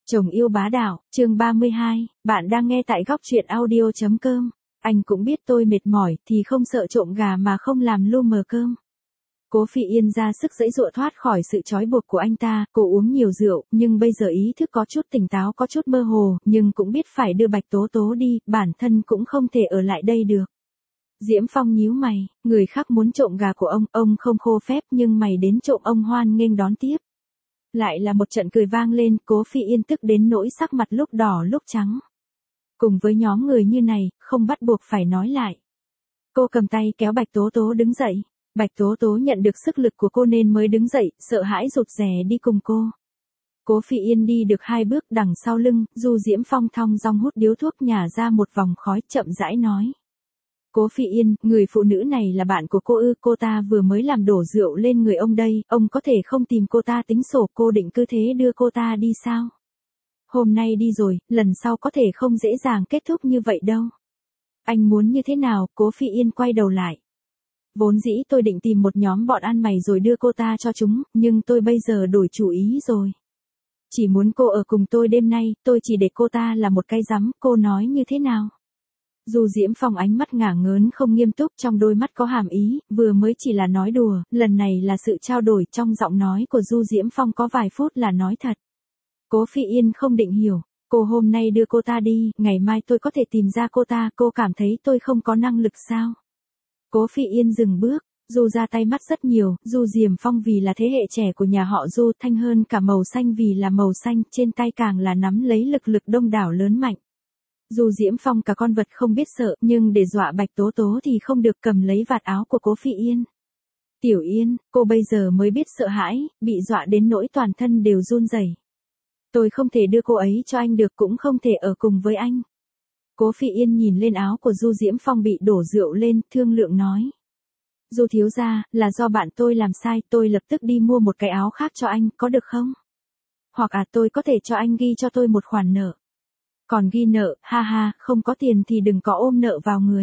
Chồng yêu bá đạo, chương 32, bạn đang nghe tại góc truyện audio.com. Anh cũng biết tôi mệt mỏi thì không sợ trộm gà mà không làm lu mờ cơm. Cố Phi Yên ra sức giãy giụa thoát khỏi sự trói buộc của anh ta, cô uống nhiều rượu, nhưng bây giờ ý thức có chút tỉnh táo có chút mơ hồ, nhưng cũng biết phải đưa Bạch Tố Tố đi, bản thân cũng không thể ở lại đây được. Diễm Phong nhíu mày, người khác muốn trộm gà của ông không khô phép nhưng mày đến trộm ông hoan nghênh đón tiếp. Lại là một trận cười vang lên, Cố Phi Yên tức đến nỗi sắc mặt lúc đỏ lúc trắng. Cùng với nhóm người như này, không bắt buộc phải nói lại. Cô cầm tay kéo Bạch Tố Tố đứng dậy. Bạch Tố Tố nhận được sức lực của cô nên mới đứng dậy, sợ hãi rụt rè đi cùng cô. Cố Phi Yên đi được 2 bước, đằng sau lưng, Du Diễm Phong thong dong hút điếu thuốc nhả ra một vòng khói, chậm rãi nói. Cố Phi Yên, người phụ nữ này là bạn của cô ư? Cô ta vừa mới làm đổ rượu lên người ông đây, ông có thể không tìm cô ta tính sổ, cô định cứ thế đưa cô ta đi sao? Hôm nay đi rồi, lần sau có thể không dễ dàng kết thúc như vậy đâu. Anh muốn như thế nào? Cố Phi Yên quay đầu lại. Vốn dĩ tôi định tìm một nhóm bọn ăn mày rồi đưa cô ta cho chúng, nhưng tôi bây giờ đổi chủ ý rồi. Chỉ muốn cô ở cùng tôi đêm nay, tôi chỉ để cô ta là một cái rắm, cô nói như thế nào? Du Diễm Phong ánh mắt ngả ngớn không nghiêm túc, trong đôi mắt có hàm ý, vừa mới chỉ là nói đùa, lần này là sự trao đổi. Trong giọng nói của Du Diễm Phong có vài phút là nói thật. Cố Phi Yên không định hiểu, cô hôm nay đưa cô ta đi, ngày mai tôi có thể tìm ra cô ta, cô cảm thấy tôi không có năng lực sao? Cố Phi Yên dừng bước, Du ra tay mắt rất nhiều, Du Diễm Phong vì là thế hệ trẻ của nhà họ Du, thanh hơn cả màu xanh vì là màu xanh, trên tay càng là nắm lấy lực đông đảo lớn mạnh. Du Diễm Phong cả con vật không biết sợ, nhưng để dọa Bạch Tố Tố thì không được, cầm lấy vạt áo của Cố Phi Yên. Tiểu Yên, cô bây giờ mới biết sợ hãi, bị dọa đến nỗi toàn thân đều run rẩy. Tôi không thể đưa cô ấy cho anh được, cũng không thể ở cùng với anh. Cố Phi Yên nhìn lên áo của Du Diễm Phong bị đổ rượu lên, thương lượng nói. Du thiếu gia, là do bạn tôi làm sai, tôi lập tức đi mua một cái áo khác cho anh, có được không? Hoặc tôi có thể cho anh ghi cho tôi một khoản nợ. Còn ghi nợ, ha ha, không có tiền thì đừng có ôm nợ vào người.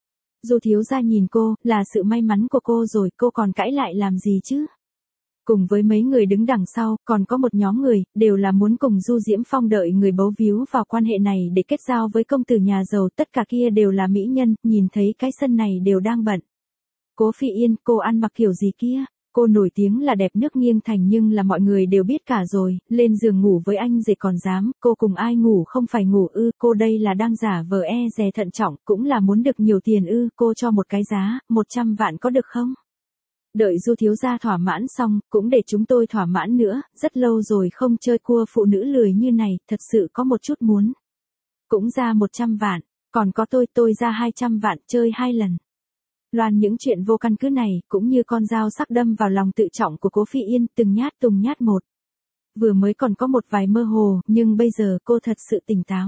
Du thiếu gia nhìn cô, là sự may mắn của cô rồi, cô còn cãi lại làm gì chứ? Cùng với mấy người đứng đằng sau, còn có một nhóm người, đều là muốn cùng Du Diễm Phong đợi người bấu víu vào quan hệ này để kết giao với công tử nhà giàu, tất cả kia đều là mỹ nhân, nhìn thấy cái sân này đều đang bận. Cố Phi Yên, cô ăn mặc kiểu gì kia? Cô nổi tiếng là đẹp nước nghiêng thành nhưng là mọi người đều biết cả rồi, lên giường ngủ với anh rể còn dám, cô cùng ai ngủ không phải ngủ ư? Cô đây là đang giả vờ dè thận trọng, cũng là muốn được nhiều tiền ư? Cô cho một cái giá, 100 vạn có được không? Đợi Du thiếu gia thỏa mãn xong, cũng để chúng tôi thỏa mãn nữa, rất lâu rồi không chơi cua phụ nữ lười như này, thật sự có một chút muốn. Cũng ra 100 vạn, còn có tôi ra 200 vạn, chơi 2 lần. Loan những chuyện vô căn cứ này, cũng như con dao sắc đâm vào lòng tự trọng của Cố Phi Yên, từng nhát một. Vừa mới còn có một vài mơ hồ, nhưng bây giờ cô thật sự tỉnh táo.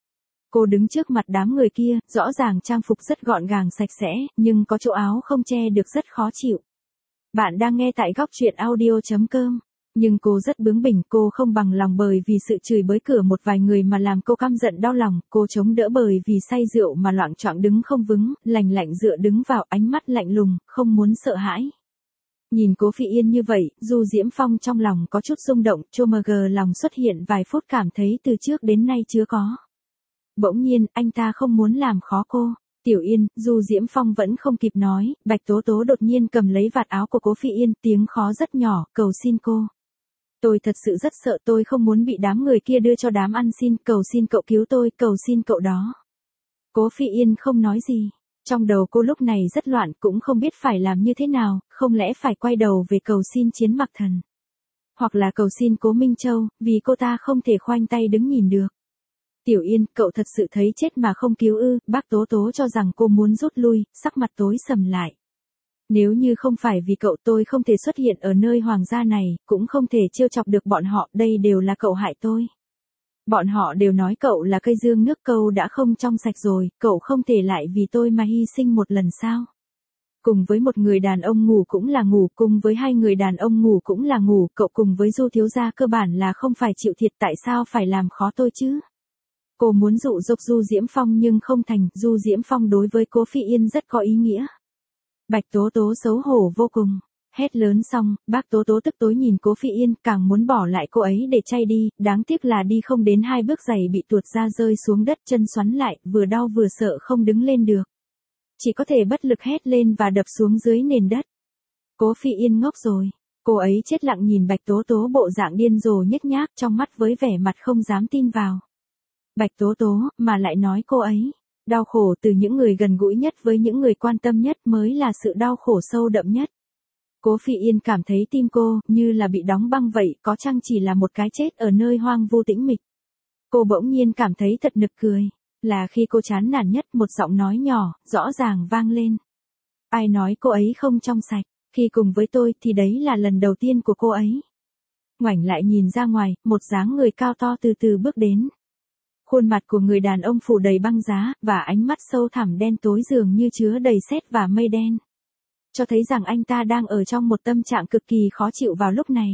Cô đứng trước mặt đám người kia, rõ ràng trang phục rất gọn gàng sạch sẽ, nhưng có chỗ áo không che được rất khó chịu. Bạn đang nghe tại góc truyện audio.com. Nhưng cô rất bướng bỉnh, cô không bằng lòng bởi vì sự chửi bới cửa một vài người mà làm cô căm giận đau lòng, cô chống đỡ bởi vì say rượu mà loạng choạng đứng không vững, lạnh dựa đứng vào, ánh mắt lạnh lùng, không muốn sợ hãi. Nhìn Cố Phi Yên như vậy, Du Diễm Phong trong lòng có chút rung động, lòng xuất hiện vài phút cảm thấy từ trước đến nay chưa có. Bỗng nhiên, anh ta không muốn làm khó cô. Tiểu Yên, Du Diễm Phong vẫn không kịp nói, Bạch Tố Tố đột nhiên cầm lấy vạt áo của Cố Phi Yên, tiếng khó rất nhỏ, cầu xin cô. Tôi thật sự rất sợ, tôi không muốn bị đám người kia đưa cho đám ăn xin, cầu xin cậu cứu tôi, cầu xin cậu đó. Cố Phi Yên không nói gì. Trong đầu cô lúc này rất loạn, cũng không biết phải làm như thế nào, không lẽ phải quay đầu về cầu xin Chiến Mặc Thần. Hoặc là cầu xin Cố Minh Châu, vì cô ta không thể khoanh tay đứng nhìn được. Tiểu Yên, cậu thật sự thấy chết mà không cứu ư? Bác Tố Tố cho rằng cô muốn rút lui, sắc mặt tối sầm lại. Nếu như không phải vì cậu tôi không thể xuất hiện ở nơi hoàng gia này, cũng không thể trêu chọc được bọn họ, đây đều là cậu hại tôi. Bọn họ đều nói cậu là cây dương nước câu đã không trong sạch rồi, cậu không thể lại vì tôi mà hy sinh một lần sao? Cùng với một người đàn ông ngủ cũng là ngủ, cùng với 2 người đàn ông ngủ cũng là ngủ, cậu cùng với Du thiếu gia cơ bản là không phải chịu thiệt, tại sao phải làm khó tôi chứ? Cô muốn dụ dỗ Du Diễm Phong nhưng không thành, Du Diễm Phong đối với Cố Phi Yên rất có ý nghĩa. Bạch Tố Tố xấu hổ vô cùng. Hét lớn xong, bác Tố Tố tức tối nhìn Cố Phi Yên, càng muốn bỏ lại cô ấy để chay đi, đáng tiếc là đi không đến 2 bước giày bị tuột ra rơi xuống đất, chân xoắn lại, vừa đau vừa sợ không đứng lên được. Chỉ có thể bất lực hét lên và đập xuống dưới nền đất. Cố Phi Yên ngốc rồi. Cô ấy chết lặng nhìn Bạch Tố Tố bộ dạng điên rồ nhếch nhác trong mắt với vẻ mặt không dám tin vào. Bạch Tố Tố, mà lại nói cô ấy. Đau khổ từ những người gần gũi nhất với những người quan tâm nhất mới là sự đau khổ sâu đậm nhất. Cố Phi Yên cảm thấy tim cô như là bị đóng băng vậy, có chăng chỉ là một cái chết ở nơi hoang vu tĩnh mịch. Cô bỗng nhiên cảm thấy thật nực cười, là khi cô chán nản nhất một giọng nói nhỏ, rõ ràng vang lên. Ai nói cô ấy không trong sạch, khi cùng với tôi thì đấy là lần đầu tiên của cô ấy. Ngoảnh lại nhìn ra ngoài, một dáng người cao to từ từ bước đến. Khuôn mặt của người đàn ông phủ đầy băng giá, và ánh mắt sâu thẳm đen tối dường như chứa đầy sét và mây đen. Cho thấy rằng anh ta đang ở trong một tâm trạng cực kỳ khó chịu vào lúc này.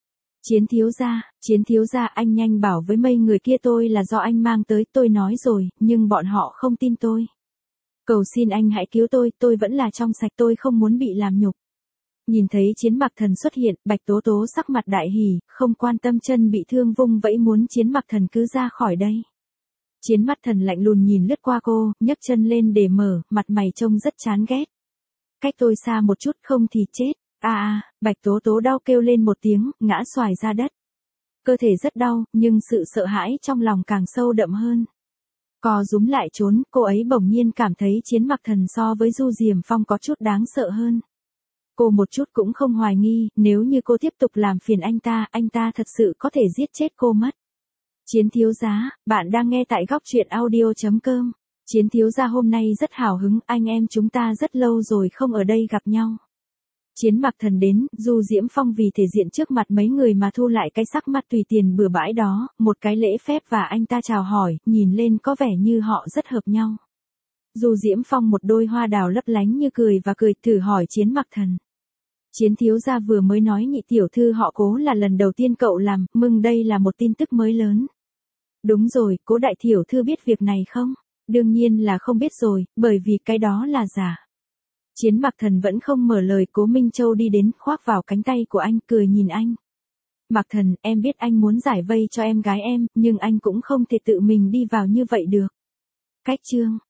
Chiến thiếu gia, anh nhanh bảo với mấy người kia tôi là do anh mang tới, tôi nói rồi, nhưng bọn họ không tin tôi. Cầu xin anh hãy cứu tôi vẫn là trong sạch, tôi không muốn bị làm nhục. Nhìn thấy Chiến Mặc Thần xuất hiện, Bạch Tố Tố sắc mặt đại hỉ, không quan tâm chân bị thương vung vẫy muốn Chiến Mặc Thần cứ ra khỏi đây. Chiến Mặc Thần lạnh lùng nhìn lướt qua cô, nhấc chân lên để mở, mặt mày trông rất chán ghét. Cách tôi xa một chút không thì chết. Bạch Tố Tố đau kêu lên một tiếng, ngã xoài ra đất. Cơ thể rất đau, nhưng sự sợ hãi trong lòng càng sâu đậm hơn. Co rúm lại trốn, cô ấy bỗng nhiên cảm thấy Chiến Mặc Thần so với Du Diềm Phong có chút đáng sợ hơn. Cô một chút cũng không hoài nghi, nếu như cô tiếp tục làm phiền anh ta thật sự có thể giết chết cô mất. Chiến thiếu gia, bạn đang nghe tại góc truyện audio.com. Chiến thiếu gia hôm nay rất hào hứng, anh em chúng ta rất lâu rồi không ở đây gặp nhau. Chiến Mặc Thần đến, Du Diễm Phong vì thể diện trước mặt mấy người mà thu lại cái sắc mặt tùy tiền bừa bãi đó, một cái lễ phép và anh ta chào hỏi, nhìn lên có vẻ như họ rất hợp nhau. Du Diễm Phong một đôi hoa đào lấp lánh như cười và cười, thử hỏi Chiến Mặc Thần. Chiến thiếu gia vừa mới nói nhị tiểu thư họ Cố là lần đầu tiên cậu làm, mừng đây là một tin tức mới lớn. Đúng rồi, Cố đại tiểu thư biết việc này không? Đương nhiên là không biết rồi, bởi vì cái đó là giả. Chiến Mặc Thần vẫn không mở lời, Cố Minh Châu đi đến, khoác vào cánh tay của anh, cười nhìn anh. Mặc Thần, em biết anh muốn giải vây cho em gái em, nhưng anh cũng không thể tự mình đi vào như vậy được. Cách chương.